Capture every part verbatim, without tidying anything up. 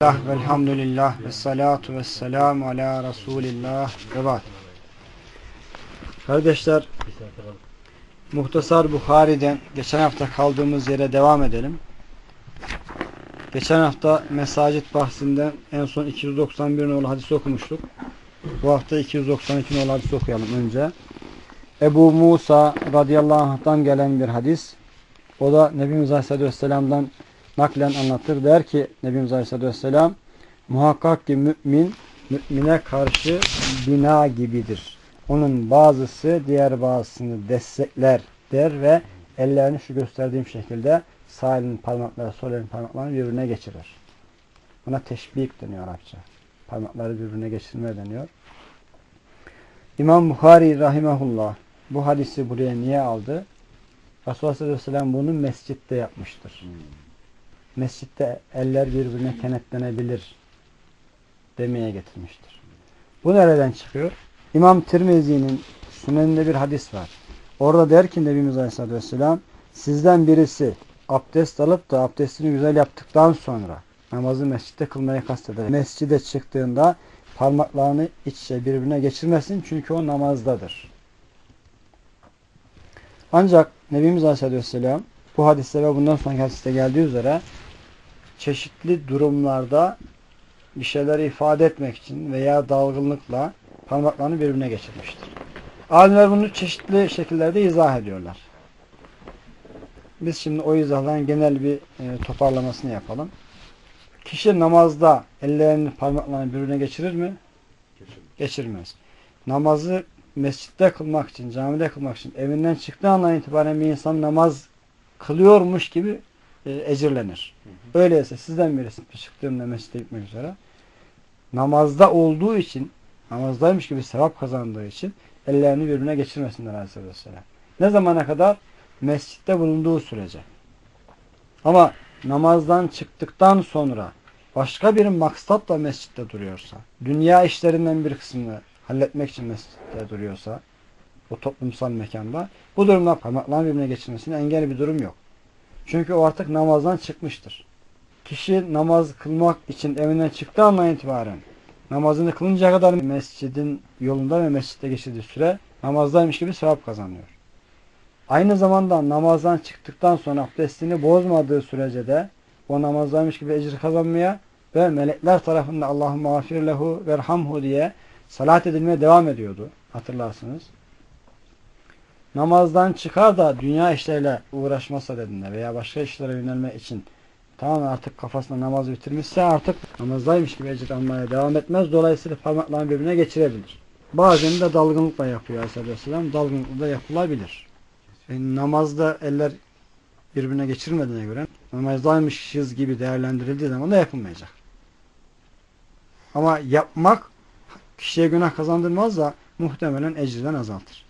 Velhamdülillah ve salatu ve selamu ala Resulillah ve ba'd. Kardeşler, Muhtasar Buhari'den geçen hafta kaldığımız yere devam edelim. Geçen hafta Mesacit bahsinden en son iki yüz doksan bir nolu hadisi okumuştuk. Bu hafta iki yüz doksan iki nolu hadisi okuyalım önce. Ebu Musa radıyallahu anh'tan gelen bir hadis. O da Nebimiz Aleyhisselatü Vesselam'dan naklen anlatır. Der ki Nebimiz Aleyhisselatü Vesselam, muhakkak ki mümin, mümine karşı bina gibidir. Onun bazısı diğer bazısını destekler der ve ellerini şu gösterdiğim şekilde sağ elinin parmakları, sol elinin parmaklarını birbirine geçirir. Buna teşbik deniyor Arapça. Parmakları birbirine geçirme deniyor. İmam Buhari rahimahullah bu hadisi buraya niye aldı? Resulullah sallallahu aleyhi ve sellem bunu mescitte yapmıştır. Hmm. Mescitte eller birbirine kenetlenebilir demeye getirmiştir. Bu nereden çıkıyor? İmam Tirmizi'nin Süneninde bir hadis var. Orada der ki Nebimiz Aleyhisselatü Vesselam, sizden birisi abdest alıp da abdestini güzel yaptıktan sonra namazı mescitte kılmayı kasteder. Mescide çıktığında parmaklarını iç içe birbirine geçirmesin, çünkü o namazdadır. Ancak Nebimiz Aleyhisselatü Vesselam bu hadiste ve bundan sonraki hadiste geldiği üzere çeşitli durumlarda bir şeyleri ifade etmek için veya dalgınlıkla parmaklarını birbirine geçirmiştir. Alimler bunu çeşitli şekillerde izah ediyorlar. Biz şimdi o izahların genel bir e, toparlamasını yapalım. Kişi namazda ellerini parmaklarını birbirine geçirir mi? Geçirmez. Geçirmez. Namazı mescitte kılmak için, camide kılmak için evinden çıktığı andan itibaren bir insan namaz kılıyormuş gibi e, ecirlenir. Hı hı. Öyleyse sizden birisi çıktığında mescide gitmek üzere namazda olduğu için, namazdaymış gibi sevap kazandığı için ellerini birbirine geçirmesinler Aleyhisselam. Ne zamana kadar? Mescitte bulunduğu sürece. Ama namazdan çıktıktan sonra başka bir maksatla mescitte duruyorsa, dünya işlerinden bir kısmını halletmek için mescitte duruyorsa, o toplumsal mekanda, bu durumda parmaklarını birbirine geçirmesine engel bir durum yok. Çünkü o artık namazdan çıkmıştır. Kişi namaz kılmak için evinden çıktığı andan itibaren namazını kılıncaya kadar mescidin yolunda ve mescitte geçirdiği süre namazdaymış gibi sevap kazanıyor. Aynı zamanda namazdan çıktıktan sonra abdestini bozmadığı sürece de o namazdaymış gibi ecir kazanmaya ve melekler tarafından Allahümme gafir lehu verhamhu diye salat edilmeye devam ediyordu. Hatırlarsınız. Namazdan çıkar da dünya işleriyle uğraşmasa dediğinde veya başka işlere yönelme için tamamen artık kafasında namaz bitirmişse artık namazdaymış gibi ecir almaya devam etmez. Dolayısıyla parmaklarını birbirine geçirebilir. Bazen de dalgınlıkla yapıyor Aleyhisselam. Dalgınlıkla da yapılabilir. Yani namazda eller birbirine geçirmediğine göre namazdaymışız gibi değerlendirildiği zaman da yapılmayacak. Ama yapmak kişiye günah kazandırmaz da muhtemelen ecriden azaltır.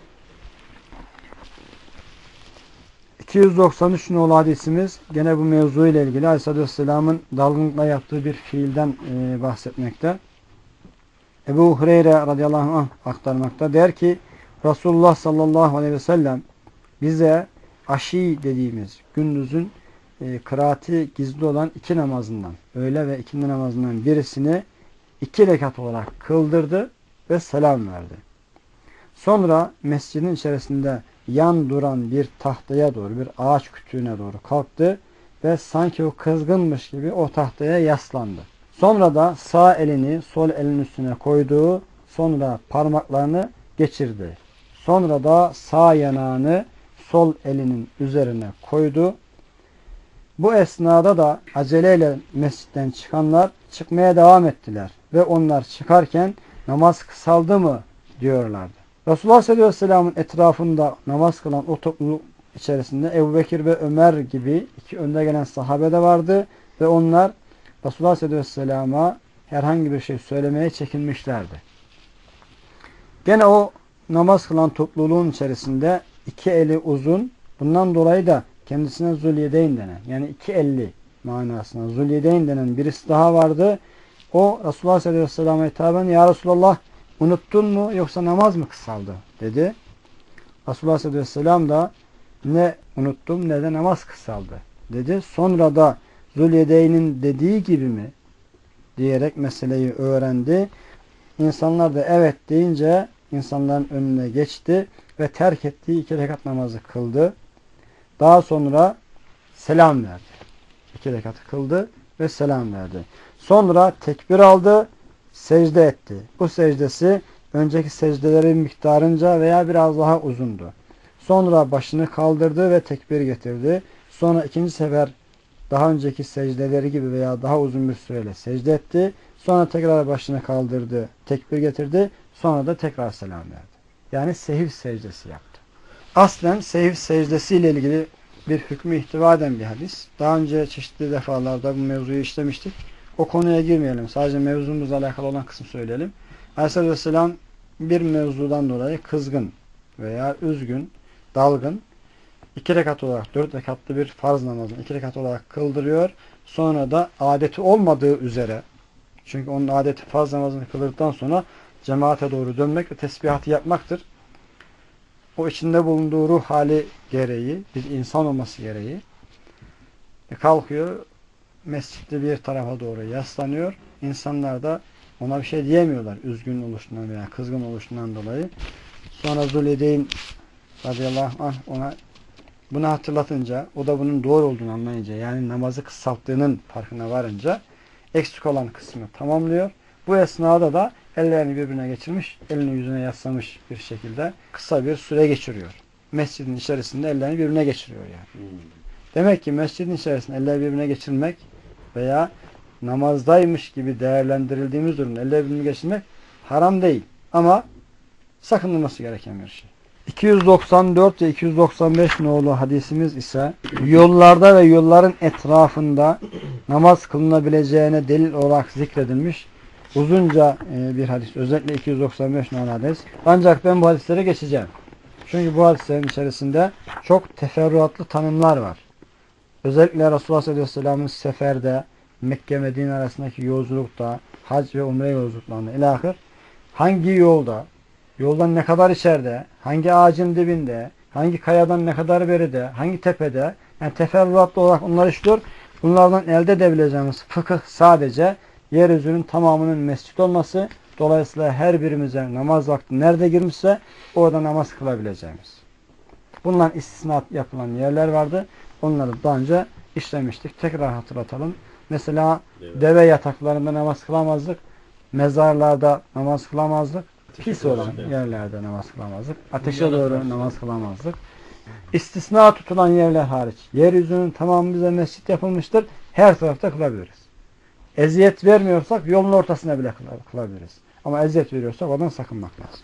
iki yüz doksan üç nolu hadisimiz gene bu mevzu ile ilgili Aleyhisselatü Vesselam'ın dalgınlıkla yaptığı bir fiilden e, bahsetmekte. Ebu Hureyre radıyallahu anh aktarmakta. Der ki Resulullah sallallahu aleyhi ve sellem bize aşi dediğimiz gündüzün e, kıraati gizli olan iki namazından, öğle ve ikindi namazından birisini iki rekat olarak kıldırdı ve selam verdi. Sonra mescidin içerisinde yan duran bir tahtaya doğru, bir ağaç kütüğüne doğru kalktı ve sanki o kızgınmış gibi o tahtaya yaslandı. Sonra da sağ elini sol elinin üstüne koydu, sonra parmaklarını geçirdi. Sonra da sağ yanağını sol elinin üzerine koydu. Bu esnada da aceleyle mescitten çıkanlar çıkmaya devam ettiler. Ve onlar çıkarken namaz kısaldı mı diyorlardı. Resulullah sallallahu aleyhi ve sellem'in etrafında namaz kılan o topluluk içerisinde Ebu Bekir ve Ömer gibi iki önde gelen sahabe de vardı. Ve onlar Resulullah sallallahu aleyhi ve sellem'e herhangi bir şey söylemeye çekinmişlerdi. Gene o namaz kılan topluluğun içerisinde iki eli uzun, bundan dolayı da kendisine Zulyedeyn denen, yani iki elli manasına Zulyedeyn denen birisi daha vardı. O Resulullah sallallahu aleyhi ve sellem'e hitaben ya Resulullah unuttun mu yoksa namaz mı kısaldı dedi. Resulullah sallallahu aleyhi ve sellem da ne unuttum ne de namaz kısaldı dedi. Sonra da Zulyedeyn'in dediği gibi mi diyerek meseleyi öğrendi. İnsanlar da evet deyince insanların önüne geçti ve terk ettiği iki rekat namazı kıldı. Daha sonra selam verdi. İki rekatı kıldı ve selam verdi. Sonra tekbir aldı, secde etti. Bu secdesi önceki secdelerin miktarınca veya biraz daha uzundu. Sonra başını kaldırdı ve tekbir getirdi. Sonra ikinci sefer daha önceki secdeleri gibi veya daha uzun bir süreyle secde etti. Sonra tekrar başını kaldırdı, tekbir getirdi. Sonra da tekrar selam verdi. Yani sehiv secdesi yaptı. Aslen sehiv secdesi ile ilgili bir hükmü ihtiva eden bir hadis. Daha önce çeşitli defalarda bu mevzuyu işlemiştik. O konuya girmeyelim. Sadece mevzumuzla alakalı olan kısmı söyleyelim. Aleyhisselatü Vesselam bir mevzudan dolayı kızgın veya üzgün, dalgın, iki rekat olarak dört rekatlı bir farz namazını iki rekat olarak kıldırıyor. Sonra da adeti olmadığı üzere, çünkü onun adeti farz namazını kıldıktan sonra cemaate doğru dönmek ve tesbihatı yapmaktır. O içinde bulunduğu ruh hali gereği, bir insan olması gereği kalkıyor, mescitte bir tarafa doğru yaslanıyor. İnsanlar da ona bir şey diyemiyorlar üzgün oluşundan veya kızgın oluşundan dolayı. Sonra Züleydeyn radıyallahu anh ona bunu hatırlatınca, o da bunun doğru olduğunu anlayınca, yani namazı kısalttığının farkına varınca eksik olan kısmı tamamlıyor. Bu esnada da ellerini birbirine geçirmiş, elini yüzüne yaslamış bir şekilde kısa bir süre geçiriyor. Mescidin içerisinde ellerini birbirine geçiriyor yani. Hmm. Demek ki mescidin içerisinde elleri birbirine geçirmek veya namazdaymış gibi değerlendirildiğimiz durumda elleri birbirine geçirmek haram değil. Ama sakınılması gereken bir şey. iki yüz doksan dört ve iki yüz doksan beş nolu hadisimiz ise yollarda ve yolların etrafında namaz kılınabileceğine delil olarak zikredilmiş uzunca bir hadis. Özellikle iki yüz doksan beş nolu hadis. Ancak ben bu hadislere geçeceğim. Çünkü bu hadislerin içerisinde çok teferruatlı tanımlar var. Özellikle Resulullah sallallahu aleyhi ve sellem'in seferde, Mekke-Medine arasındaki yolculukta, hac ve umre yolculuklarında ilahir hangi yolda, yoldan ne kadar içeride, hangi ağacın dibinde, hangi kayadan ne kadar beride, hangi tepede, yani teferruatlı olarak onları işliyor. Bunlardan elde edebileceğimiz fıkıh sadece yeryüzünün tamamının mescit olması, dolayısıyla her birimize namaz vakti nerede girmişse orada namaz kılabileceğimiz. Bundan istisnat yapılan yerler vardı. Onları daha önce işlemiştik. Tekrar hatırlatalım. Mesela evet. Deve yataklarında namaz kılamazdık. Mezarlarda namaz kılamazdık. Pis olan yerlerde namaz kılamazdık. Ateşe doğru namaz kılamazdık. İstisna tutulan yerler hariç. Yeryüzünün tamamı bize mescit yapılmıştır. Her tarafta kılabiliriz. Eziyet vermiyorsak yolun ortasına bile kılabiliriz. Ama eziyet veriyorsak ondan sakınmak lazım.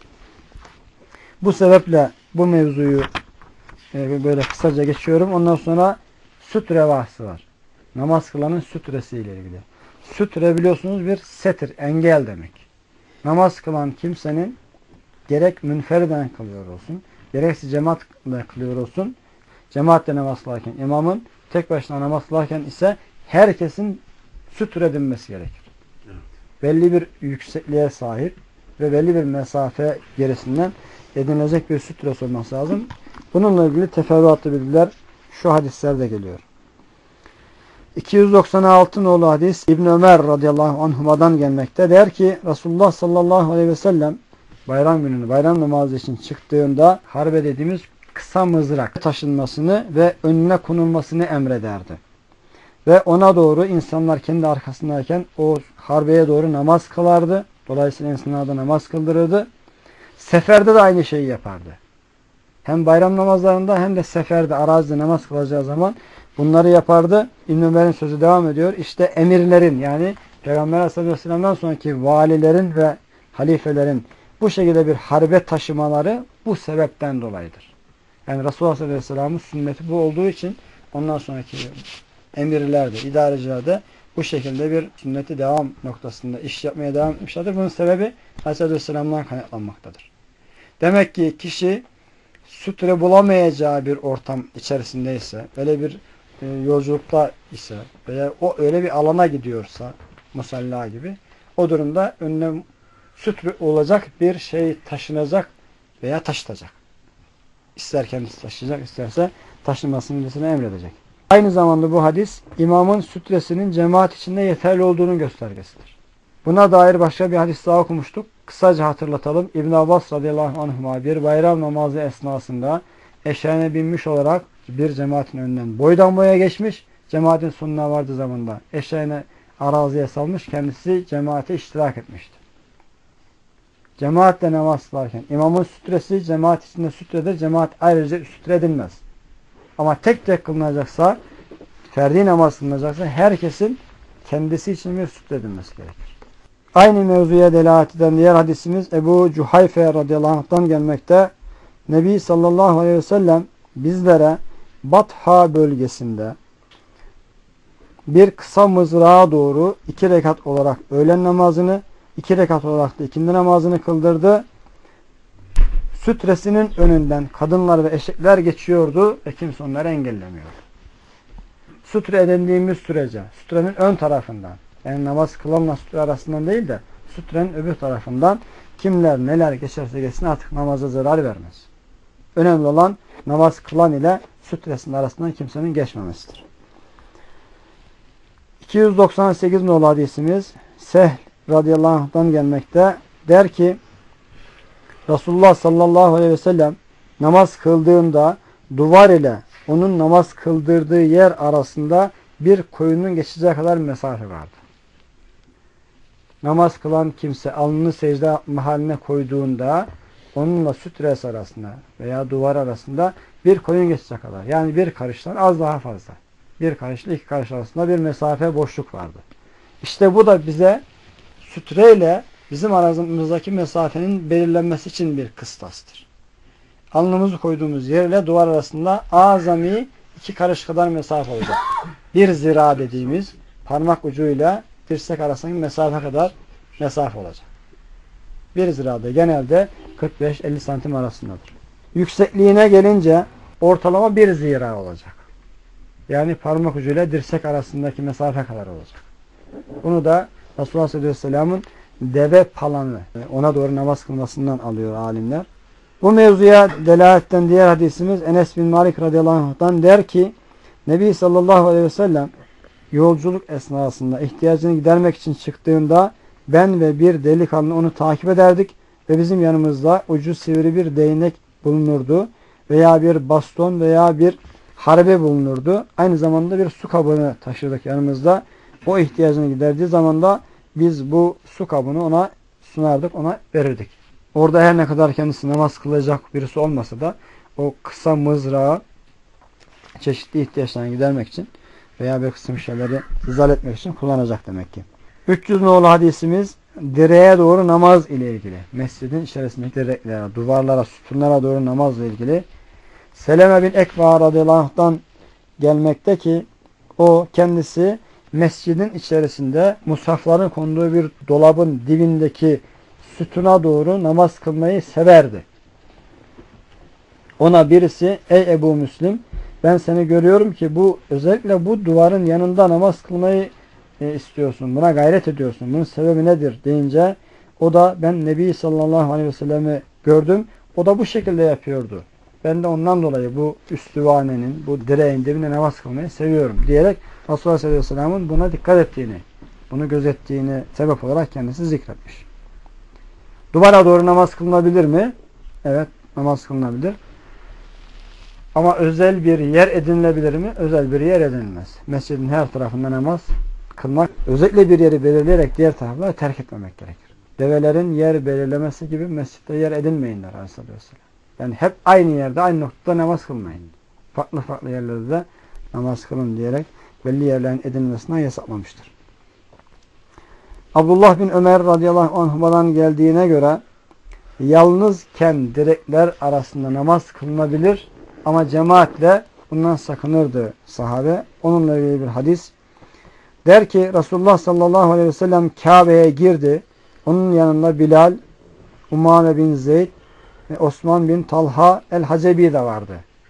Bu sebeple bu mevzuyu böyle kısaca geçiyorum. Ondan sonra sütre bahsi var. Namaz kılanın sütresiyle ilgili. Sütre biliyorsunuz bir setir, engel demek. Namaz kılan kimsenin gerek münferiden kılıyor olsun, gerekse cemaatle kılıyor olsun, cemaatle namaz kılarken imamın, tek başına namaz kılarken ise herkesin sütre edilmesi gerekir. Evet. Belli bir yüksekliğe sahip ve belli bir mesafe gerisinden edinilecek bir sütresi olması lazım. Bununla ilgili teferruatlı bilgiler şu hadislerde geliyor. iki yüz doksan altı nolu hadis İbn Ömer radıyallahu anhuma'dan gelmekte. Der ki Resulullah sallallahu aleyhi ve sellem bayram gününü, bayram namazı için çıktığında harbe dediğimiz kısa mızrak taşınmasını ve önüne konulmasını emrederdi. Ve ona doğru insanlar kendi arkasındayken o harbeye doğru namaz kılardı. Dolayısıyla insanlar da namaz kıldırırdı. Seferde de aynı şeyi yapardı. Hem bayram namazlarında hem de seferde, arazide namaz kılacağı zaman bunları yapardı. İbn Ömer'in sözü devam ediyor. İşte emirlerin, yani Peygamber Aleyhisselatü Vesselam'dan sonraki valilerin ve halifelerin bu şekilde bir harbe taşımaları bu sebepten dolayıdır. Yani Resulullah Aleyhisselatü Vesselam'ın sünneti bu olduğu için ondan sonraki emirler de, idareciler de bu şekilde bir sünneti devam noktasında iş yapmaya devam etmişlerdir. Bunun sebebi Aleyhisselatü Vesselam'dan kaynaklanmaktadır. Demek ki kişi sütre bulamayacağı bir ortam içerisindeyse, öyle bir e, yolculukta ise veya o öyle bir alana gidiyorsa, musalla gibi, o durumda önüne sütre olacak bir şey taşınacak veya taşıtacak. İster kendisi taşıyacak, isterse taşınmasını birisine emredecek. Aynı zamanda bu hadis, imamın sütresinin cemaat içinde yeterli olduğunun göstergesidir. Buna dair başka bir hadis daha okumuştuk. Kısaca hatırlatalım. İbn Abbas radıyallahu anhuma bir bayram namazı esnasında eşeğine binmiş olarak bir cemaatin önünden boydan boya geçmiş. Cemaatin sonuna vardığı zamanda eşeğine araziye salmış. Kendisi cemaate iştirak etmişti. Cemaatle namaz kılarken imamın sütresi cemaat içinde sütredir. Cemaat ayrıca sütre edilmez. Ama tek tek kılınacaksa, ferdi namaz kılınacaksa herkesin kendisi için bir sütre edilmesi gerekir. Aynı mevzuya delalet eden diğer hadisimiz Ebu Cuhayfe radıyallahu anh'tan gelmekte. Nebi sallallahu aleyhi ve sellem bizlere Batha bölgesinde bir kısa mızrağa doğru iki rekat olarak öğlen namazını, iki rekat olarak da ikindi namazını kıldırdı. Sütresinin önünden kadınlar ve eşekler geçiyordu ve kimse onları engellemiyordu. Sütre edindiğimiz sürece, sütrenin ön tarafından, yani namaz kılanla sütre arasından değil de sütrenin öbür tarafından kimler neler geçerse geçsin artık namaza zarar vermez. Önemli olan namaz kılan ile sütresinin arasından kimsenin geçmemesidir. iki yüz doksan sekiz nolu hadisimiz Sehl radıyallahu anh'tan gelmekte. Der ki Resulullah sallallahu aleyhi ve sellem namaz kıldığında duvar ile onun namaz kıldırdığı yer arasında bir koyunun geçeceği kadar mesafe vardı. Namaz kılan kimse alnını secde mahaline koyduğunda onunla sütres arasında veya duvar arasında bir koyun geçecek kadar. Yani bir karıştan az daha fazla. Bir karışla iki karış arasında bir mesafe boşluk vardı. İşte bu da bize sütreyle bizim aramızdaki mesafenin belirlenmesi için bir kıstastır. Alnımızı koyduğumuz yerle duvar arasında azami iki karış kadar mesafe olacak. Bir zira dediğimiz parmak ucuyla dirsek arasındaki mesafe kadar mesafe olacak. Bir zirada genelde kırk beş elli santim arasındadır. Yüksekliğine gelince ortalama bir zira olacak. Yani parmak ucuyla dirsek arasındaki mesafe kadar olacak. Bunu da Resulullah sallallahu aleyhi ve sellem'in deve palanı, ona doğru namaz kılmasından alıyor alimler. Bu mevzuya delaletten diğer hadisimiz Enes bin Malik radıyallahu anh'tan der ki Nebi sallallahu aleyhi ve sellem yolculuk esnasında ihtiyacını gidermek için çıktığında ben ve bir delikanlı onu takip ederdik ve bizim yanımızda ucu sivri bir değnek bulunurdu veya bir baston veya bir harbe bulunurdu. Aynı zamanda bir su kabını taşırdık yanımızda. O ihtiyacını giderdiği zaman da biz bu su kabını ona sunardık, ona verirdik. Orada her ne kadar kendisi namaz kılacak birisi olmasa da o kısa mızrağı çeşitli ihtiyaçlarını gidermek için veya bir kısım şeyleri izah etmek için kullanacak demek ki. üç yüz nolu hadisimiz direğe doğru namaz ile ilgili. Mescidin içerisindeki direklere, duvarlara, sütunlara doğru namazla ilgili. Seleme bin Ekva radıyallahu anh'tan gelmekte ki o kendisi mescidin içerisinde mushafların konduğu bir dolabın dibindeki sütuna doğru namaz kılmayı severdi. Ona birisi ey Ebu Müslim ben seni görüyorum ki bu özellikle bu duvarın yanında namaz kılmayı e, istiyorsun. Buna gayret ediyorsun. Bunun sebebi nedir deyince o da ben Nebi sallallahu aleyhi ve sellem'i gördüm. O da bu şekilde yapıyordu. Ben de ondan dolayı bu üstüvanenin, bu direğin dibinde namaz kılmayı seviyorum diyerek Resulullah sallallahu aleyhi ve sellem'in buna dikkat ettiğini, bunu gözettiğini sebep olarak kendisi zikretmiş. Duvara doğru namaz kılınabilir mi? Evet, namaz kılınabilir. Ama özel bir yer edinilebilir mi? Özel bir yer edinilmez. Mescidin her tarafında namaz kılmak, özellikle bir yeri belirleyerek diğer tarafları terk etmemek gerekir. Develerin yer belirlemesi gibi mescitte yer edinmeyinler Aleyhisselatü Vesselam. Yani hep aynı yerde, aynı noktada namaz kılmayın. Farklı farklı yerlerde de namaz kılın diyerek belli yerlerin edinmesinden yasaklamıştır. Abdullah bin Ömer radıyallahu anh'dan geldiğine göre yalnızken direkler arasında namaz kılınabilir ama cemaatle bundan sakınırdı sahabe. Onunla ilgili bir hadis. Der ki Resulullah sallallahu aleyhi ve sellem Kabe'ye girdi. Onun yanında Bilal, Umame bin Zeyd ve Osman bin Talha el-Hacebi de vardı.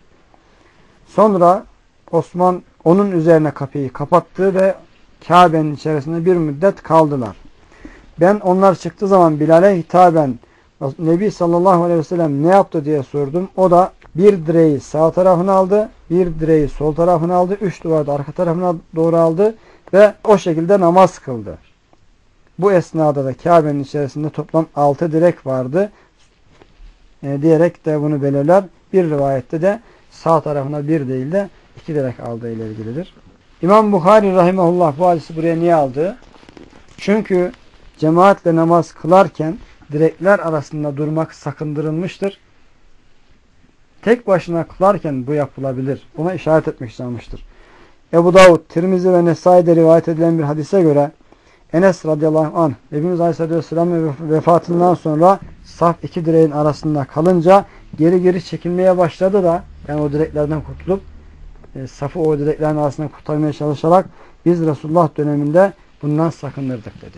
Sonra Osman onun üzerine kapıyı kapattı ve Kabe'nin içerisinde bir müddet kaldılar. Ben onlar çıktığı zaman Bilal'e hitaben Nebi sallallahu aleyhi ve sellem ne yaptı diye sordum. O da bir direği sağ tarafına aldı, bir direği sol tarafına aldı, üç duvarda arka tarafına doğru aldı ve o şekilde namaz kıldı. Bu esnada da Kabe'nin içerisinde toplam altı direk vardı e, diyerek de bunu belirler. Bir rivayette de sağ tarafına bir değil de iki direk aldığı ile ilgilidir. İmam Bukhari rahimahullah bu hadisi buraya niye aldı? Çünkü cemaatle namaz kılarken direkler arasında durmak sakındırılmıştır. Tek başına kılarken bu yapılabilir. Buna işaret etmek istemiştir. Ebu Davud, Tirmizi ve Nesai'de rivayet edilen bir hadise göre Enes radıyallahu anh Nebimiz Aleyhisselatü Vesselam'ın vefatından sonra saf iki direğin arasında kalınca geri geri çekilmeye başladı da yani o direklerden kurtulup e, safı o direklerin arasında kurtarmaya çalışarak biz Resulullah döneminde bundan sakınırdık dedi.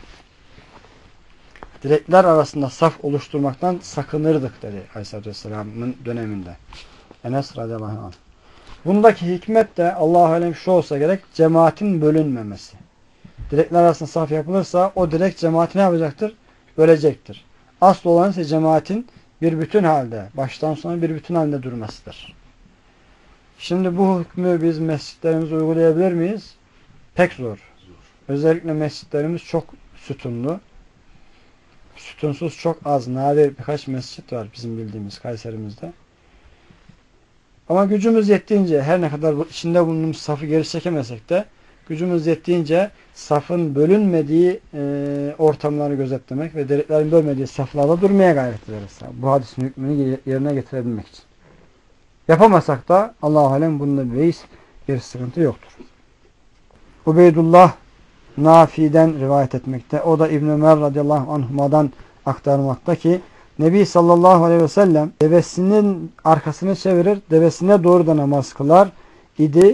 Direkler arasında saf oluşturmaktan sakınırdık dedi Aleyhisselatü Vesselam'ın döneminde. Enes radıyallahu anh. Bundaki hikmet de Allah-u Alem şu olsa gerek, cemaatin bölünmemesi. Direkler arasında saf yapılırsa o direk cemaati ne yapacaktır? Bölecektir. Asıl olan ise cemaatin bir bütün halde, baştan sona bir bütün halde durmasıdır. Şimdi bu hükmü biz mescitlerimize uygulayabilir miyiz? Pek zor. Özellikle mescitlerimiz çok sütunlu. Sütunsuz çok az, nadir birkaç mescit var bizim bildiğimiz Kayserimizde. Ama gücümüz yettiğince, her ne kadar içinde bulunduğumuz safı geri çekemesek de gücümüz yettiğince safın bölünmediği e, ortamları gözetlemek ve deliklerin bölmediği saflarda durmaya gayret ederiz. Bu hadisin hükmünü yerine getirebilmek için. Yapamasak da Allah-u Alem bunda bir beis, bir sıkıntı yoktur. Ubeydullah Nafi'den rivayet etmekte. O da İbn Ömer radıyallahu anhuma'dan aktarmakta ki Nebi sallallahu aleyhi ve sellem devesinin arkasını çevirir, devesine doğru da namaz kılar idi.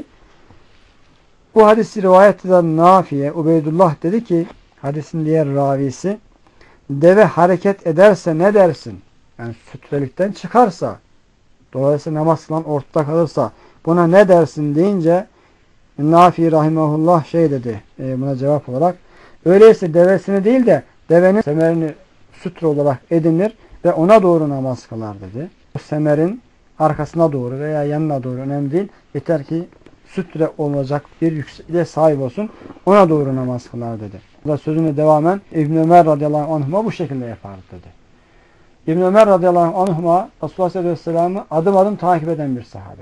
Bu hadisi rivayet eden Nafi'ye Ubeydullah dedi ki, hadisin diğer ravisi, deve hareket ederse ne dersin? Yani sütrelikten çıkarsa, dolayısıyla namaz kılan ortada kalırsa buna ne dersin deyince Nafi rahimahullah şey dedi e, buna cevap olarak, öyleyse devesini değil de devenin semerini sütre olarak edinir ve ona doğru namaz kılar dedi. Bu semerin arkasına doğru veya yanına doğru önemli değil. Yeter ki sütre olacak bir yüksekliğe sahip olsun. Ona doğru namaz kılar dedi. Bu da sözüne devamen İbn Ömer radıyallahu anhuma bu şekilde yapardı dedi. İbn Ömer radıyallahu anhuma Resulullah sallallahu aleyhi ve sellem'i adım adım takip eden bir sahabe.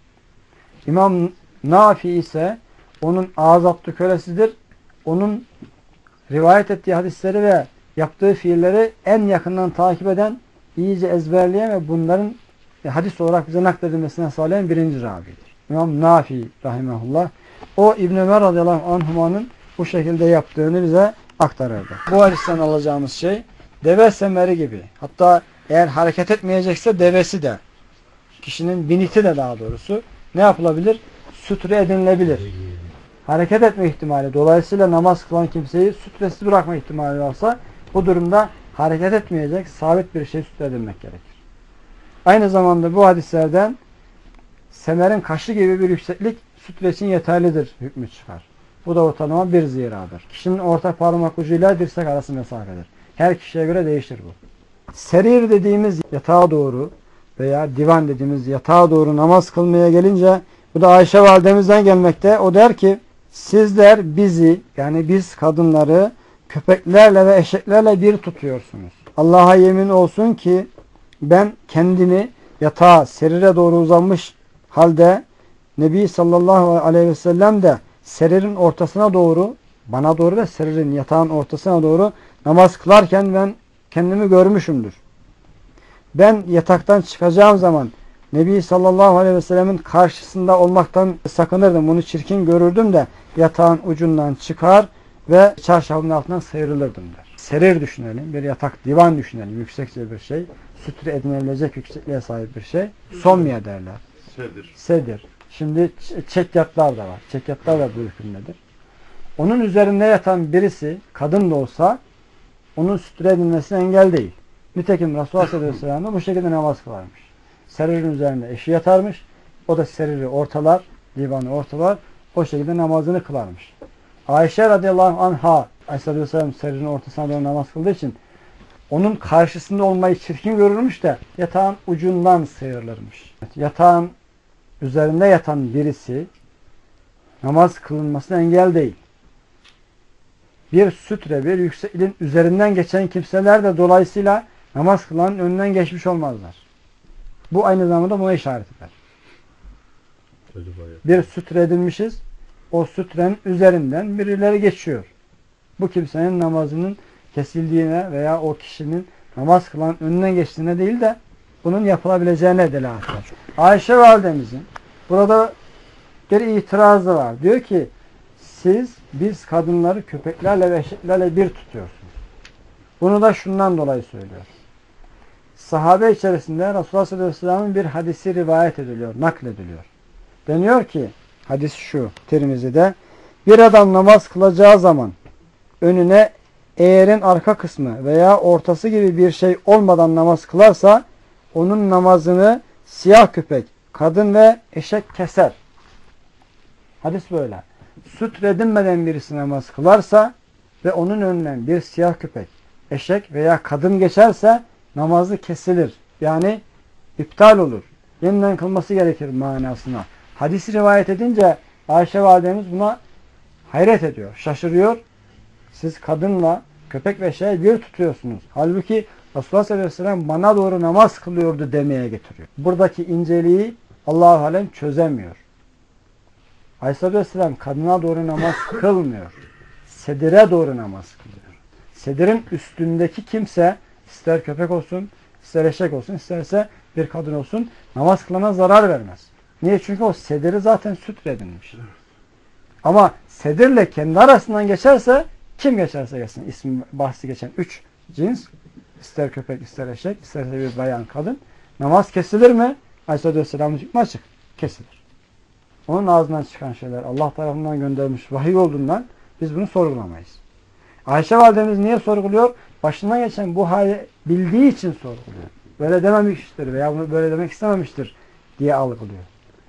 İmam Nafi ise onun azaptı kölesidir. Onun rivayet ettiği hadisleri ve yaptığı fiilleri en yakından takip eden, iyice ezberleyen ve bunların hadis olarak bize nakledilmesine sağlayan birinci ravidir. İmam Nafi rahimahullah. O İbn Ömer radıyallahu anhuma'nın bu şekilde yaptığını bize aktarırdı. Bu hadisten alacağımız şey deve semeri gibi. Hatta eğer hareket etmeyecekse devesi de, kişinin biniti de daha doğrusu ne yapılabilir? Sütre edinilebilir. Hareket etme ihtimali, dolayısıyla namaz kılan kimseyi sütresiz bırakma ihtimali varsa bu durumda hareket etmeyecek sabit bir şey sütre edilmek gerekir. Aynı zamanda bu hadislerden semerin kaşı gibi bir yükseklik sütre için yeterlidir hükmü çıkar. Bu da ortalama bir ziradır. Kişinin orta parmak ucuyla dirsek arası mesafedir. Her kişiye göre değişir bu. Serir dediğimiz yatağa doğru veya divan dediğimiz yatağa doğru namaz kılmaya gelince bu da Ayşe validemizden gelmekte. O der ki sizler bizi yani biz kadınları köpeklerle ve eşeklerle bir tutuyorsunuz. Allah'a yemin olsun ki ben kendimi yatağa serire doğru uzanmış halde Nebi sallallahu aleyhi ve sellem de seririn ortasına doğru bana doğru ve seririn yatağın ortasına doğru namaz kılarken ben kendimi görmüşümdür. Ben yataktan çıkacağım zaman Nebi sallallahu aleyhi ve sellemin karşısında olmaktan sakınırdım. Bunu çirkin görürdüm de yatağın ucundan çıkar ve çarşafın altından sıyrılırdım der. Serir düşünelim. Bir yatak, divan düşünelim. Yüksekçe bir şey. Sütre edinilebilecek yüksekliğe sahip bir şey. Somya derler. Sedir. Sedir. Şimdi çekyatlar da var. Çekyatlar da bu hükümdedir. Onun üzerinde yatan birisi, kadın da olsa onun sütre edilmesine engel değil. Nitekim Resulullah sallallahu aleyhi ve sellem de bu şekilde namaz kılarmış. Seririn üzerinde eşi yatarmış. O da seriri ortalar, divanı ortalar. O şekilde namazını kılarmış. Ayşe radıyallahu anha Aleyhisselatü Vesselam seririn ortasına doğru namaz kıldığı için onun karşısında olmayı çirkin görürmüş de yatağın ucundan sıyrılırmış. Yatağın üzerinde yatan birisi namaz kılınmasına engel değil. bir sütre, bir yüksekliğin üzerinden geçen kimseler de dolayısıyla namaz kılanın önünden geçmiş olmazlar. Bu aynı zamanda buna işaret eder. Bir sütre edilmişiz. O sütrenin üzerinden birileri geçiyor. Bu kimsenin namazının kesildiğine veya o kişinin namaz kılan önünden geçtiğine değil de bunun yapılabileceğine delalet eder. Ayşe validemizin burada bir itirazı var. Diyor ki siz biz kadınları köpeklerle ve eşeklerle bir tutuyorsunuz. Bunu da şundan dolayı söylüyor. Sahabe içerisinde Resulullah sallallahu aleyhi ve sellem'in bir hadisi rivayet ediliyor, naklediliyor. Deniyor ki hadis şu Tirmizi'de, bir adam namaz kılacağı zaman önüne eğerin arka kısmı veya ortası gibi bir şey olmadan namaz kılarsa onun namazını siyah köpek, kadın ve eşek keser. Hadis böyle. Sütredilmeden birisi namaz kılarsa ve onun önünden bir siyah köpek, eşek veya kadın geçerse namazı kesilir. Yani iptal olur. Yeniden kılması gerekir manasına. Hadisi rivayet edince Ayşe validemiz buna hayret ediyor, şaşırıyor. Siz kadınla köpek ve şey bir tutuyorsunuz. Halbuki Resulullah sallallahu aleyhi ve sellem bana doğru namaz kılıyordu demeye getiriyor. Buradaki inceliği Allah-u Alem çözemiyor. Aleyhisselatü Vesselam kadına doğru namaz kılmıyor. Sedire doğru namaz kılıyor. Sedirin üstündeki kimse ister köpek olsun, ister eşek olsun, isterse bir kadın olsun namaz kılana zarar vermez. Niye? Çünkü o sediri zaten sütredilmiş. Ama sedirle kendi arasından geçerse kim geçerse geçsin. İsmi bahsi geçen üç cins, ister köpek, ister eşek, isterse bir bayan, kadın. Namaz kesilir mi? Aleyhisselatü Vesselam'ın hükmü açık. Kesilir. Onun ağzından çıkan şeyler Allah tarafından gönderilmiş vahiy olduğundan biz bunu sorgulamayız. Ayşe validemiz niye sorguluyor? Başından geçen bu hali bildiği için sorguluyor. Böyle dememiştir veya bunu böyle demek istememiştir diye algılıyor.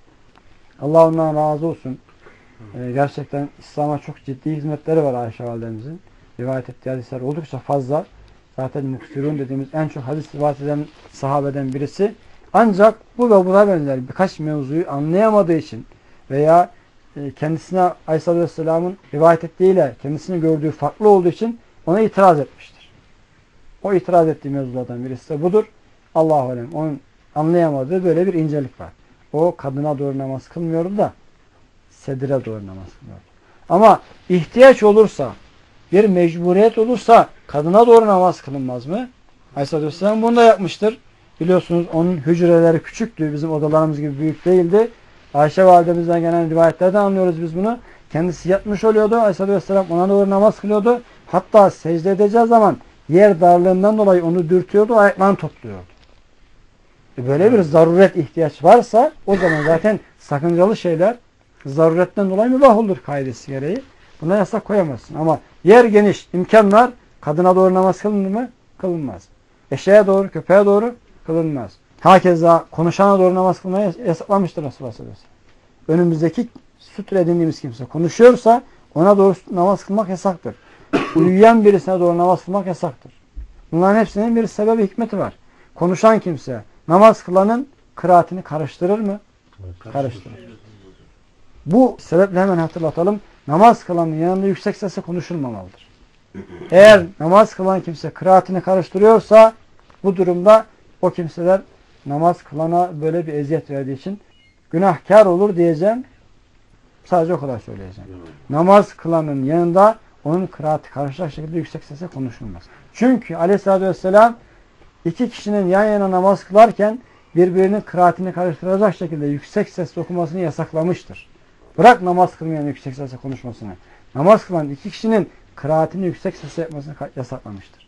Allah ondan razı olsun. Ee, gerçekten İslam'a çok ciddi hizmetleri var Ayşe validemizin. Rivayet ettiği hadisler oldukça fazla. Zaten muksirun dediğimiz en çok hadis rivayet eden sahabeden birisi. Ancak bu ve buna benzer birkaç mevzuyu anlayamadığı için veya kendisine Aleyhisselatü Vesselam'ın rivayet ettiğiyle kendisini gördüğü farklı olduğu için ona itiraz etmiştir. O itiraz ettiği mevzulardan birisi de budur. Allah-u Alem onun anlayamadığı böyle bir incelik var. O kadına doğru namaz kılmıyordu da sedire doğru namaz kılıyordu. Ama ihtiyaç olursa, bir mecburiyet olursa kadına doğru namaz kılınmaz mı? Aleyhisselatü Vesselam bunu da yapmıştır. Biliyorsunuz onun hücreleri küçüktü. Bizim odalarımız gibi büyük değildi. Ayşe validemizden gelen rivayetlerden anlıyoruz biz bunu. Kendisi yatmış oluyordu. Aleyhisselatü Vesselam ona doğru namaz kılıyordu. Hatta secde edeceği zaman yer darlığından dolayı onu dürtüyordu, ayaklarını topluyordu. Böyle bir zaruret ihtiyaç varsa o zaman zaten sakıncalı şeyler zaruretten dolayı mübah olur kaidesi gereği. Buna yasak koyamazsın. Ama yer geniş, imkan var. Kadına doğru namaz kılınır mı? Kılınmaz. Eşeğe doğru, köpeğe doğru kılınmaz. Hakeza konuşana doğru namaz kılmayı yasaklamıştır Resulullah sallallahu aleyhi ve sellem. Önümüzdeki sütre edindiğimiz kimse konuşuyorsa ona doğru namaz kılmak yasaktır. Uyuyan birisine doğru namaz kılmak yasaktır. Bunların hepsinin bir sebebi, hikmeti var. Konuşan kimse namaz kılanın kıraatini karıştırır mı? Karıştırır. Bu sebeple hemen hatırlatalım. Namaz kılanın yanında yüksek sesle konuşulmamalıdır. Eğer namaz kılan kimse kıraatini karıştırıyorsa bu durumda o kimseler namaz kılana böyle bir eziyet verdiği için günahkar olur diyeceğim. Sadece o kadar söyleyeceğim. Namaz kılanın yanında onun kıraati karışacak şekilde yüksek sesle konuşulmaz. Çünkü Aleyhisselatü Vesselam iki kişinin yan yana namaz kılarken birbirinin kıraatini karıştıracak şekilde yüksek sesle okumasını yasaklamıştır. Bırak namaz kılmayan yüksek sesle konuşmasını. Namaz kılan iki kişinin kıraatini yüksek sesle yapmasını yasaklamıştır.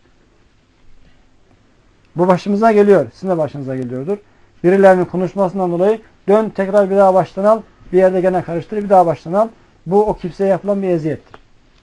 Bu başımıza geliyor. Sizin de başınıza geliyordur. Birilerinin konuşmasından dolayı dön tekrar bir daha baştan al. Bir yerde gene karıştır, bir daha baştan al. Bu o kimseye yapılan bir eziyettir.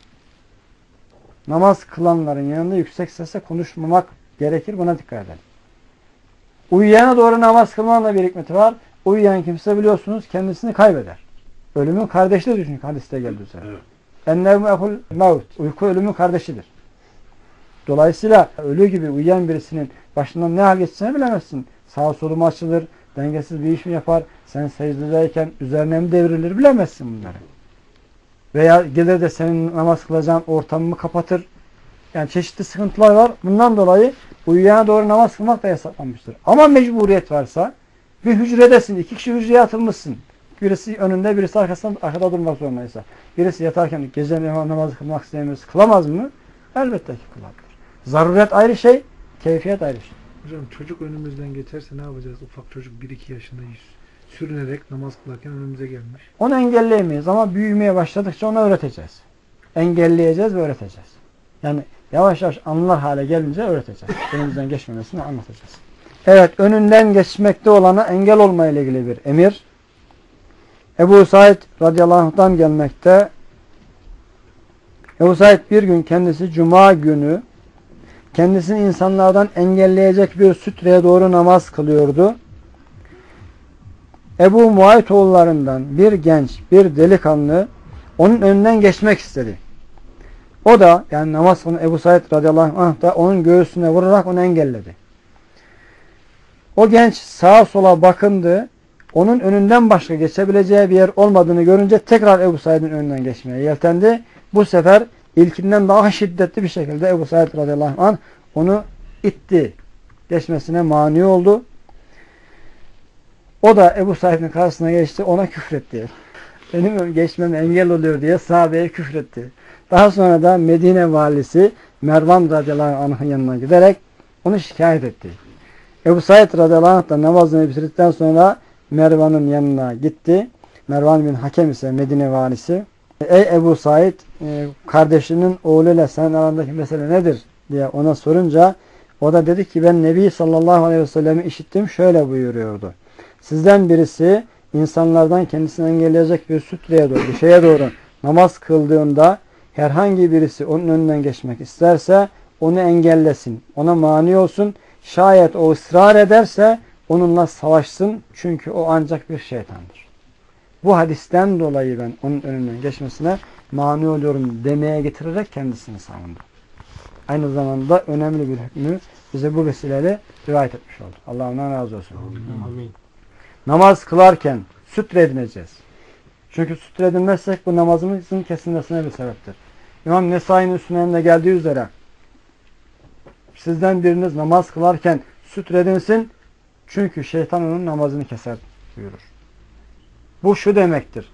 Namaz kılanların yanında yüksek sesle konuşmamak gerekir. Buna dikkat edelim. Uyuyana doğru namaz kılmanın da bir hikmeti var. Uyuyan kimse biliyorsunuz kendisini kaybeder. Ölümün kardeşidir çünkü hadiste geldiği üzere. Ennevmu ehul mevt. Uyku ölümün kardeşidir. Dolayısıyla ölü gibi uyuyan birisinin başından ne hal geçeceğini bilemezsin. Sağa solu mu açılır, dengesiz bir iş mi yapar, sen secdedeyken üzerine mi devrilir bilemezsin bunları. Veya gelir de senin namaz kılacağın ortamını kapatır. Yani çeşitli sıkıntılar var. Bundan dolayı uyuyana doğru namaz kılmak da yasaklanmıştır. Ama mecburiyet varsa bir hücredesin. iki kişi hücreye atılmışsın. Birisi önünde, birisi arkasında, arkada durmak zorundaysa. Birisi yatarken gece namazı kılmak istemiyorsa kılamaz mı? Elbette ki kılabilir. Zaruret ayrı şey, keyfiyet ayrı şey. Hocam çocuk önümüzden geçerse ne yapacağız? Ufak çocuk bir iki yaşında sürünerek namaz kılarken önümüze gelmiş. Onu engelleyemeyiz ama büyümeye başladıkça ona öğreteceğiz. Engelleyeceğiz ve öğreteceğiz. Yani yavaş yavaş anlar hale gelince öğreteceğiz. Önümüzden geçmemesini anlatacağız. Evet, önünden geçmekte olana engel olma ile ilgili bir emir. Ebu Said radıyallahu anh'tan gelmekte. Ebu Said bir gün kendisi cuma günü kendisini insanlardan engelleyecek bir sütreye doğru namaz kılıyordu. Ebu Muayt oğullarından bir genç, bir delikanlı onun önünden geçmek istedi. O da yani namaz kılan Ebu Said radıyallahu anh da onun göğsüne vurarak onu engelledi. O genç sağa sola bakındı. Onun önünden başka geçebileceği bir yer olmadığını görünce tekrar Ebu Said'in önünden geçmeye yeltendi. Bu sefer ilkinden daha şiddetli bir şekilde Ebu Said radıyallahu anh onu itti. Geçmesine mani oldu. O da Ebu Said'in karşısına geçti. Ona küfretti. Benim geçmem engel oluyor diye sahabeye küfretti. Daha sonra da Medine valisi Mervan radıyallahu anh'ın yanına giderek onu şikayet etti. Ebu Said radıyallahu anh da namazını bitirdikten sonra Mervan'ın yanına gitti. Mervan bin Hakem ise Medine valisi. Ey Ebu Said, kardeşinin oğluyla senin arandaki mesele nedir diye ona sorunca o da dedi ki ben Nebi sallallahu aleyhi ve sellem'i işittim, şöyle buyuruyordu. Sizden birisi insanlardan kendisini engelleyecek bir sütreye doğru, bir şeye doğru namaz kıldığında herhangi birisi onun önünden geçmek isterse onu engellesin, ona mani olsun. Şayet o ısrar ederse onunla savaşsın. Çünkü o ancak bir şeytandır. Bu hadisten dolayı ben onun önünden geçmesine mani oluyorum demeye getirerek kendisini savundu. Aynı zamanda önemli bir hükmü bize bu vesileyle rivayet etmiş oldu. Allah ondan razı olsun. Amin. Namaz kılarken sütredineceğiz. Çünkü sütredilmezsek bu namazımızın kesilmesine bir sebeptir. İmam Nesai'nin Sünen'inde geldiği üzere sizden biriniz namaz kılarken sütredinsin çünkü şeytan onun namazını keser buyurur. Bu şu demektir.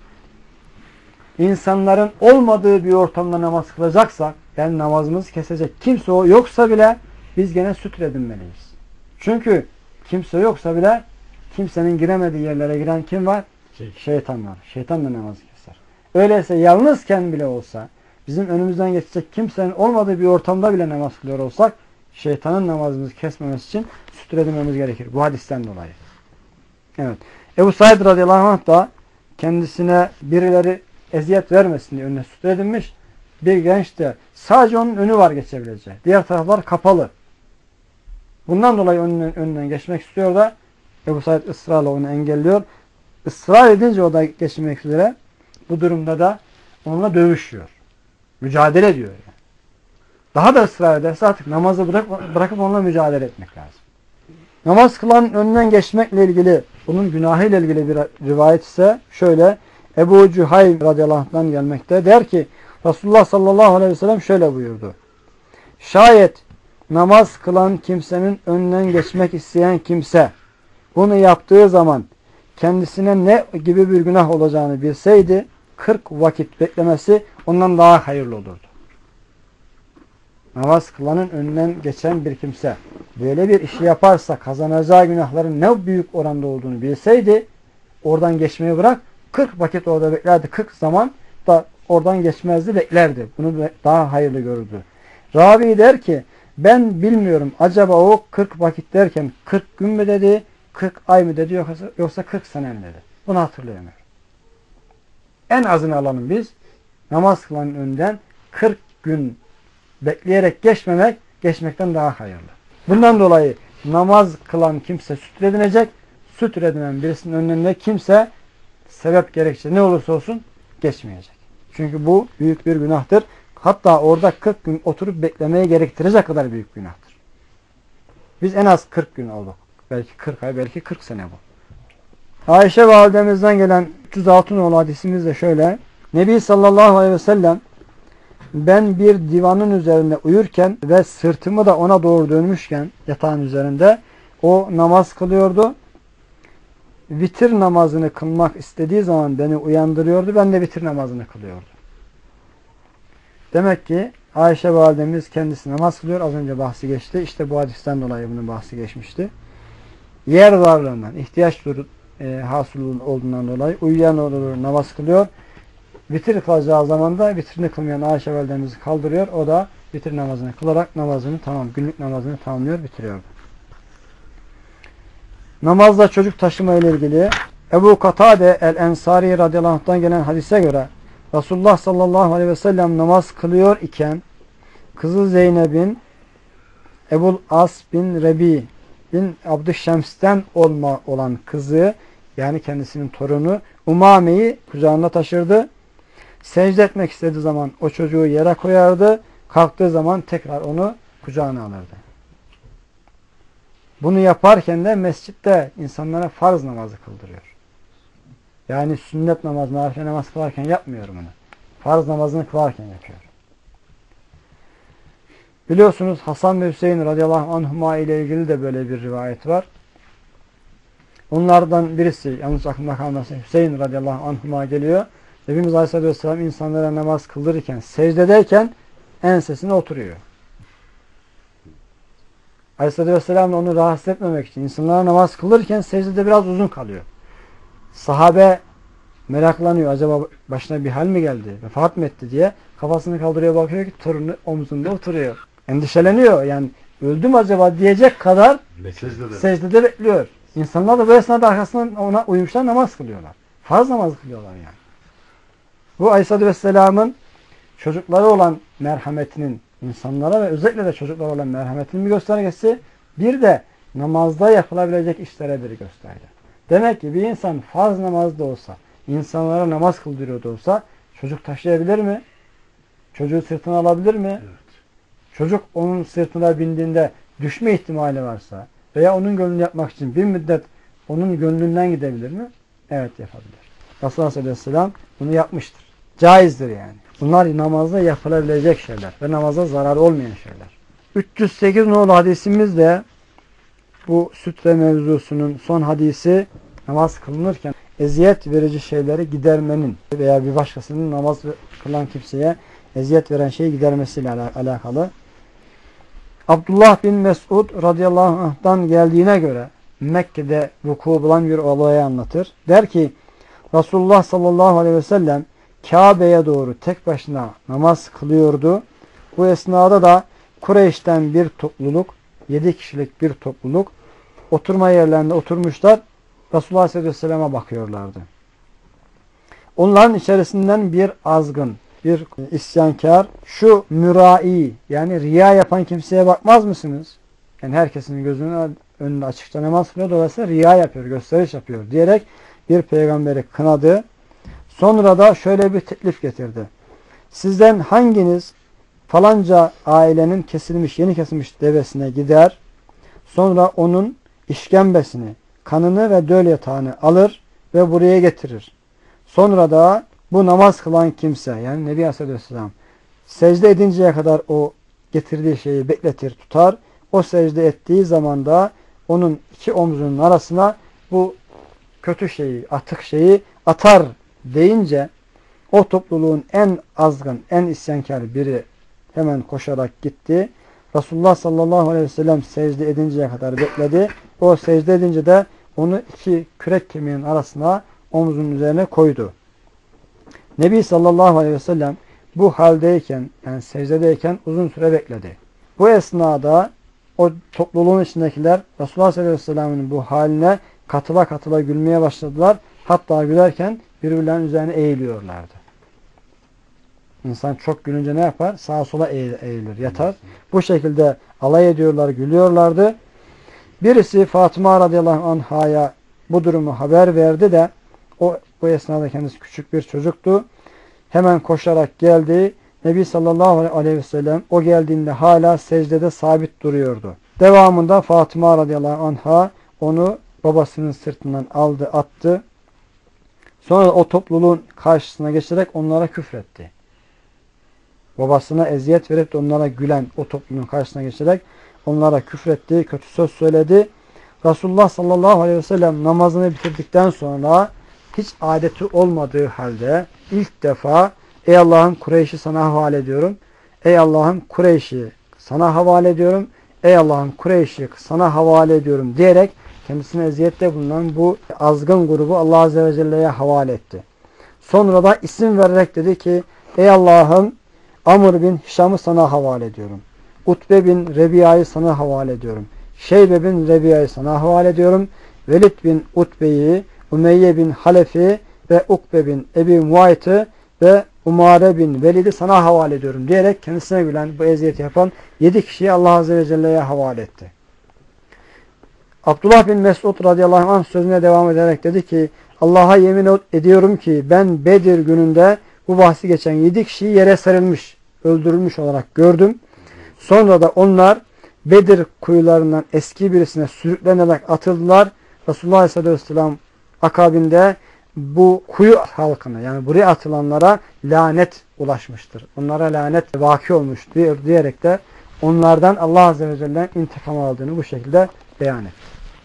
İnsanların olmadığı bir ortamda namaz kılacaksak yani namazımızı kesecek kimse o yoksa bile biz gene sütredinmeliyiz. Çünkü kimse yoksa bile kimsenin giremediği yerlere giren kim var? Şey. Şeytan var. Şeytan da namazı keser. Öyleyse yalnızken bile olsa bizim önümüzden geçecek kimsenin olmadığı bir ortamda bile namaz kılıyor olsak şeytanın namazımızı kesmemesi için sütredilmemiz gerekir. Bu hadisten dolayı. Evet. Ebu Said radıyallahu anh da kendisine birileri eziyet vermesin diye önüne sütredilmiş. Bir genç de sadece onun önü var geçebileceği. Diğer taraflar kapalı. Bundan dolayı önünden, önünden geçmek istiyor da Ebu Said ısrarla onu engelliyor. Israr edince o da geçmek üzere bu durumda da onunla dövüşüyor. Mücadele ediyor. Yani. Daha da ısrar ederse artık namazı bırak, bırakıp onunla mücadele etmek lazım. Namaz kılan önünden geçmekle ilgili, bunun günahıyla ilgili bir rivayet ise şöyle, Ebu Cühaym radıyallahu anh'tan gelmekte. Der ki, Resulullah sallallahu aleyhi ve sellem şöyle buyurdu. Şayet namaz kılan kimsenin önünden geçmek isteyen kimse bunu yaptığı zaman kendisine ne gibi bir günah olacağını bilseydi, kırk vakit beklemesi ondan daha hayırlı olurdu. Namaz kılanın önünden geçen bir kimse böyle bir işi yaparsa kazanacağı günahların ne büyük oranda olduğunu bilseydi oradan geçmeyi bırak kırk vakit orada beklerdi. kırk zaman da oradan geçmezdi, beklerdi. Bunu daha hayırlı görürdü. Ravi der ki ben bilmiyorum acaba o kırk vakit derken kırk gün mü dedi, kırk ay mı dedi yoksa, yoksa kırk sene mi dedi. Bunu hatırlayamıyorum. En azını alalım biz. Namaz kılanın önünden kırk gün bekleyerek geçmemek, geçmekten daha hayırlı. Bundan dolayı namaz kılan kimse sütredinecek, sütredinen birisinin önünde kimse sebep gerekçe ne olursa olsun geçmeyecek. Çünkü bu büyük bir günahtır. Hatta orada kırk gün oturup beklemeye gerektirecek kadar büyük günahtır. Biz en az kırk gün olduk. Belki kırk ay, belki kırk sene bu. Ayşe validemizden gelen üç yüz altı nolu hadisimiz de şöyle. Nebi sallallahu aleyhi ve sellem ben bir divanın üzerinde uyurken ve sırtımı da ona doğru dönmüşken yatağın üzerinde o namaz kılıyordu. Vitir namazını kılmak istediği zaman beni uyandırıyordu. Ben de vitir namazını kılıyordum. Demek ki Ayşe validemiz kendisi namaz kılıyor. Az önce bahsi geçti. İşte bu hadisten dolayı bunun bahsi geçmişti. Yer varlığından, ihtiyaç duru, e, hasıl olduğundan dolayı uyuyan olur, namaz kılıyor. Vitir kılacağı zaman da vitrini kılmayan Ayşe validemizi kaldırıyor. O da vitir namazını kılarak namazını tamam, günlük namazını tamamlıyor, bitiriyor. Namazda çocuk taşıma ile ilgili Ebu Katade el-Ensari radıyallahu anh'tan gelen hadise göre Resulullah sallallahu aleyhi ve sellem namaz kılıyor iken kızı Zeynep'in Ebul As bin Rebi bin Abdüşşems'ten olma olan kızı, yani kendisinin torunu Umame'yi kucağında taşırdı. Secde etmek istediği zaman o çocuğu yere koyardı. Kalktığı zaman tekrar onu kucağına alırdı. Bunu yaparken de mescitte insanlara farz namazı kıldırıyor. Yani sünnet namaz, nafile namaz kılarken yapmıyor bunu. Farz namazını kılarken yapıyor. Biliyorsunuz Hasan ve Hüseyin radıyallahu anhuma ile ilgili de böyle bir rivayet var. Onlardan birisi, yanlış aklımda kalmasın, Hüseyin radıyallahu anhuma geliyor. Nebimiz Aleyhisselatü Vesselam insanlara namaz kıldırırken, secdedeyken ensesine oturuyor. Aleyhisselatü Vesselam onu rahatsız etmemek için insanlara namaz kılırken secdede biraz uzun kalıyor. Sahabe meraklanıyor. Acaba başına bir hal mi geldi? Vefat mı etti diye kafasını kaldırıyor, bakıyor ki torunu omzunda oturuyor. Endişeleniyor. Yani öldüm acaba diyecek kadar secdede, secdede bekliyor. İnsanlar da bu esnada arkasından ona uymuşlar, namaz kılıyorlar. Farz namaz kılıyorlar yani. Bu Aleyhisselatü Vesselam'ın çocuklara olan merhametinin, insanlara ve özellikle de çocuklara olan merhametinin bir göstergesi, bir de namazda yapılabilecek işlere bir gösterge. Demek ki bir insan farz namazda olsa, insanlara namaz kıldırıyor da olsa çocuk taşıyabilir mi? Çocuğu sırtına alabilir mi? Evet. Çocuk onun sırtına bindiğinde düşme ihtimali varsa veya onun gönlünü yapmak için bir müddet onun gönlünden gidebilir mi? Evet, yapabilir. Resulullah sallallahu aleyhi ve sellem bunu yapmıştır. Caizdir yani. Bunlar namazda yapılabilecek şeyler ve namaza zarar olmayan şeyler. üç yüz sekiz nolu hadisimizde bu sütre mevzusunun son hadisi, namaz kılınırken eziyet verici şeyleri gidermenin veya bir başkasının namaz kılan kimseye eziyet veren şeyi gidermesiyle alakalı. Abdullah bin Mesud radıyallahu anh'tan geldiğine göre Mekke'de vuku bulan bir olayı anlatır. Der ki Resulullah sallallahu aleyhi ve sellem Kabe'ye doğru tek başına namaz kılıyordu. Bu esnada da Kureyş'ten bir topluluk, yedi kişilik bir topluluk oturma yerlerinde oturmuşlar. Resulullah aleyhisselatü vesselam'a bakıyorlardı. Onların içerisinden bir azgın, bir isyankar, şu mürai, yani riya yapan kimseye bakmaz mısınız? Yani herkesin gözünün önünde açıkça namaz kılıyor, dolayısıyla riya yapıyor, gösteriş yapıyor diyerek bir peygamberi kınadı. Sonra da şöyle bir teklif getirdi. Sizden hanginiz falanca ailenin kesilmiş, yeni kesilmiş devesine gider, sonra onun işkembesini, kanını ve döl yatağını alır ve buraya getirir. Sonra da bu namaz kılan kimse, yani Nebi Aleyhisselam secde edinceye kadar o getirdiği şeyi bekletir, tutar. O secde ettiği zaman da onun iki omzunun arasına bu kötü şeyi, atık şeyi atar deyince o topluluğun en azgın, en isyankar biri hemen koşarak gitti. Resulullah sallallahu aleyhi ve sellem secde edinceye kadar bekledi. O secde edince de onu iki kürek kemiğinin arasına, omzunun üzerine koydu. Nebi sallallahu aleyhi ve sellem bu haldeyken, yani secdedeyken uzun süre bekledi. Bu esnada o topluluğun içindekiler Resulullah sallallahu aleyhi ve sellem'in bu haline katıla katıla gülmeye başladılar. Hatta gülerken birbirlerinin üzerine eğiliyorlardı. İnsan çok gülünce ne yapar? Sağa sola eğilir, yatar. Bu şekilde alay ediyorlar, gülüyorlardı. Birisi Fatıma radıyallahu anh'a bu durumu haber verdi de o bu esnada kendisi küçük bir çocuktu. Hemen koşarak geldi. Nebi sallallahu aleyhi ve sellem o geldiğinde hala secdede sabit duruyordu. Devamında Fatıma radıyallahu anh'a onu babasının sırtından aldı, attı. Sonra o topluluğun karşısına geçerek onlara küfretti. Babasına eziyet verip de onlara gülen o topluluğun karşısına geçerek onlara küfretti, kötü söz söyledi. Resulullah sallallahu aleyhi ve sellem namazını bitirdikten sonra hiç adeti olmadığı halde ilk defa ey Allah'ım Kureyş'i sana havale ediyorum. Ey Allah'ım Kureyş'i sana havale ediyorum. Ey Allah'ım Kureyş'i sana havale ediyorum diyerek kendisine eziyette bulunan bu azgın grubu Allah Azze ve Celle'ye havale etti. Sonra da isim vererek dedi ki ey Allah'ım Amr bin Hişam'ı sana havale ediyorum. Utbe bin Rebiya'yı sana havale ediyorum. Şeybe bin Rebiya'yı sana havale ediyorum. Velid bin Utbe'yi, Umeyye bin Halef'i ve Ukbe bin Ebi Muayt'ı ve Umare bin Velid'i sana havale ediyorum diyerek kendisine gülen bu eziyeti yapan yedi kişiyi Allah Azze ve Celle'ye havale etti. Abdullah bin Mesud radıyallahu anh sözüne devam ederek dedi ki Allah'a yemin ediyorum ki ben Bedir gününde bu bahsi geçen yedi kişiyi yere serilmiş, öldürülmüş olarak gördüm. Sonra da onlar Bedir kuyularından eski birisine sürüklenerek atıldılar. Resulullah aleyhisselatü vesselam akabinde bu kuyu halkına yani buraya atılanlara lanet ulaşmıştır. Onlara lanet vaki olmuştur diyerek de onlardan Allah Azze ve Celle'nin intikam aldığını bu şekilde beyan etti.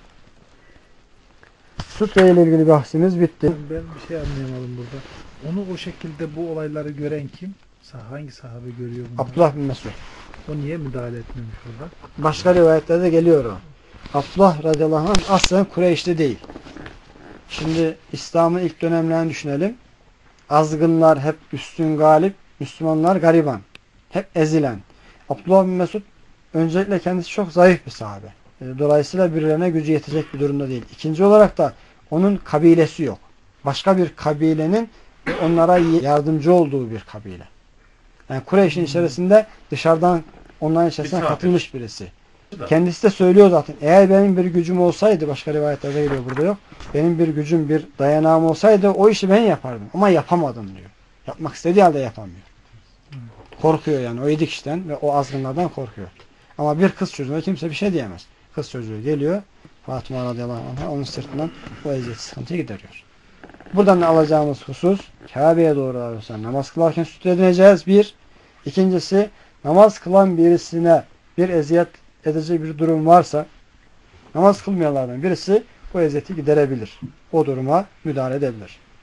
Sütre ile ilgili bahsimiz bitti. Ben bir şey anlayamadım burada. Onu o şekilde bu olayları gören kim? Hangi sahabe görüyor bunları? Abdullah bin Mesud. O niye müdahale etmemiş orada? Başka rivayetlerde geliyor o. Abdullah radıyallahu anh aslen Kureyşli değil. Şimdi İslam'ın ilk dönemlerini düşünelim. Azgınlar hep üstün galip, Müslümanlar gariban. Hep ezilen. Abdullah bin Mesud öncelikle kendisi çok zayıf bir sahabe. Dolayısıyla birilerine gücü yetecek bir durumda değil. İkinci olarak da onun kabilesi yok. Başka bir kabilenin onlara yardımcı olduğu bir kabile. Yani Kureyş'in içerisinde dışarıdan onların içerisine katılmış birisi. Kendisi de söylüyor zaten. Eğer benim bir gücüm olsaydı, başka rivayetlerde geliyor burada yok. Benim bir gücüm, bir dayanağım olsaydı o işi ben yapardım. Ama yapamadım diyor. Yapmak istediği halde yapamıyor. Korkuyor yani o yedi kişiden ve o azgınlardan korkuyor. Ama bir kız çocuğuna kimse bir şey diyemez. Kız çocuğu geliyor. Fatıma radıyallahu anh'a onun sırtından o eziyet sıkıntıyı gideriyor. Buradan alacağımız husus Kabe'ye doğru alıyorsa namaz kılarken sütre edineceğiz. Bir. İkincisi namaz kılan birisine bir eziyet edici bir durum varsa namaz kılmayanlardan birisi bu eziyeti giderebilir. O duruma müdahale edebilir.